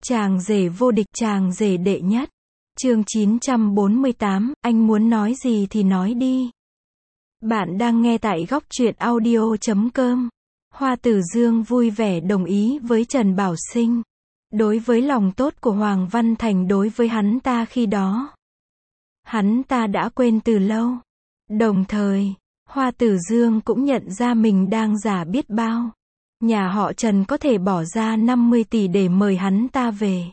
Chàng rể vô địch, chàng rể đệ nhất. Chương 948, anh muốn nói gì thì nói đi. Bạn đang nghe tại góc truyện audio.com. Hoa Tử Dương vui vẻ đồng ý với Trần Bảo Sinh. Đối với lòng tốt của Hoàng Văn Thành đối với hắn ta khi đó, hắn ta đã quên từ lâu. Đồng thời, Hoa Tử Dương cũng nhận ra mình đang giả biết bao. Nhà họ Trần có thể bỏ ra 50 tỷ để mời hắn ta về.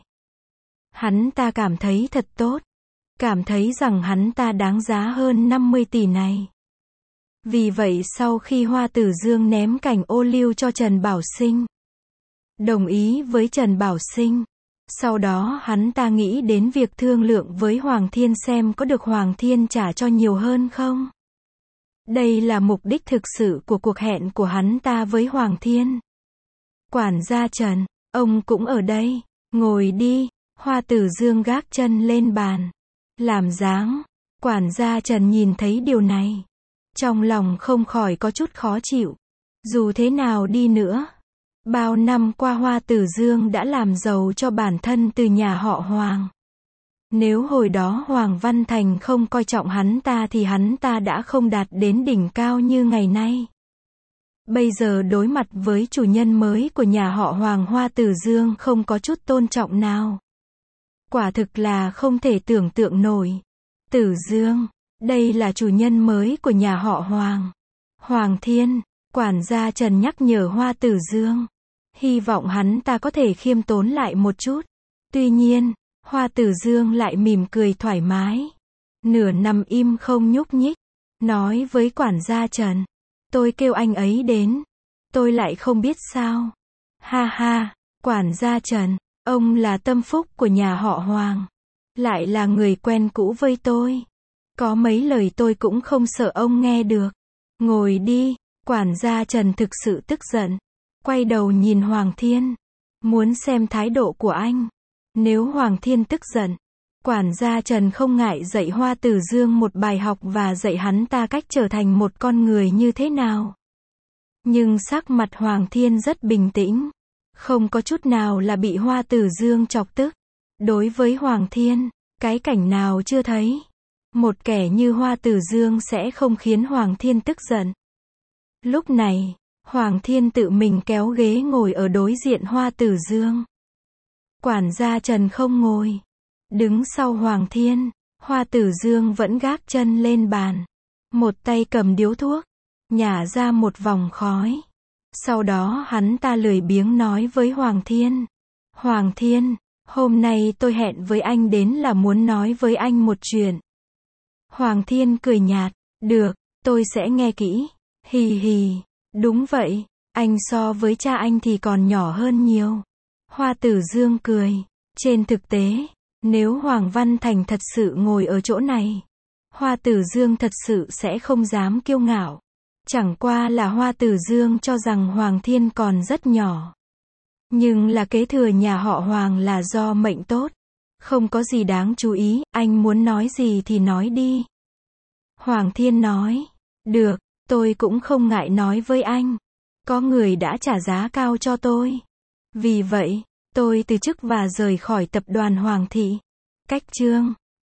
Hắn ta cảm thấy thật tốt. Cảm thấy rằng hắn ta đáng giá hơn 50 tỷ này. Vì vậy sau khi Hoa Tử Dương ném cảnh ô liu cho Trần Bảo Sinh, đồng ý với Trần Bảo Sinh, sau đó hắn ta nghĩ đến việc thương lượng với Hoàng Thiên xem có được Hoàng Thiên trả cho nhiều hơn không. Đây là mục đích thực sự của cuộc hẹn của hắn ta với Hoàng Thiên. Quản gia Trần, ông cũng ở đây, ngồi đi. Hoa Tử Dương gác chân lên bàn, làm dáng. Quản gia Trần nhìn thấy điều này, trong lòng không khỏi có chút khó chịu. Dù thế nào đi nữa, bao năm qua Hoa Tử Dương đã làm giàu cho bản thân từ nhà họ Hoàng. Nếu hồi đó Hoàng Văn Thành không coi trọng hắn ta thì hắn ta đã không đạt đến đỉnh cao như ngày nay. Bây giờ đối mặt với chủ nhân mới của nhà họ Hoàng, Hoa Tử Dương không có chút tôn trọng nào. Quả thực là không thể tưởng tượng nổi. Tử Dương, đây là chủ nhân mới của nhà họ Hoàng. Hoàng Thiên, quản gia Trần nhắc nhở Hoa Tử Dương. Hy vọng hắn ta có thể khiêm tốn lại một chút. Tuy nhiên, Hoa Tử Dương lại mỉm cười thoải mái. Nửa nằm im không nhúc nhích. Nói với quản gia Trần. Tôi kêu anh ấy đến. Tôi lại không biết sao. Ha ha, quản gia Trần. Ông là tâm phúc của nhà họ Hoàng. Lại là người quen cũ với tôi. Có mấy lời tôi cũng không sợ ông nghe được. Ngồi đi. Quản gia Trần thực sự tức giận. Quay đầu nhìn Hoàng Thiên. Muốn xem thái độ của anh. Nếu Hoàng Thiên tức giận, quản gia Trần không ngại dạy Hoa Tử Dương một bài học và dạy hắn ta cách trở thành một con người như thế nào. Nhưng sắc mặt Hoàng Thiên rất bình tĩnh. Không có chút nào là bị Hoa Tử Dương chọc tức. Đối với Hoàng Thiên, cái cảnh nào chưa thấy. Một kẻ như Hoa Tử Dương sẽ không khiến Hoàng Thiên tức giận. Lúc này, Hoàng Thiên tự mình kéo ghế ngồi ở đối diện Hoa Tử Dương. Quản gia Trần không ngồi. Đứng sau Hoàng Thiên, Hoa Tử Dương vẫn gác chân lên bàn. Một tay cầm điếu thuốc, nhả ra một vòng khói. Sau đó hắn ta lười biếng nói với Hoàng Thiên. Hoàng Thiên, hôm nay tôi hẹn với anh đến là muốn nói với anh một chuyện. Hoàng Thiên cười nhạt. Được, tôi sẽ nghe kỹ. Hì hì, đúng vậy, anh so với cha anh thì còn nhỏ hơn nhiều. Hoa Tử Dương cười. Trên thực tế, nếu Hoàng Văn Thành thật sự ngồi ở chỗ này, Hoa Tử Dương thật sự sẽ không dám kiêu ngạo. Chẳng qua là Hoa Tử Dương cho rằng Hoàng Thiên còn rất nhỏ. Nhưng là kế thừa nhà họ Hoàng là do mệnh tốt. Không có gì đáng chú ý, anh muốn nói gì thì nói đi. Hoàng Thiên nói. Được, tôi cũng không ngại nói với anh. Có người đã trả giá cao cho tôi. Vì vậy, tôi từ chức và rời khỏi tập đoàn Hoàng thị. Cách chương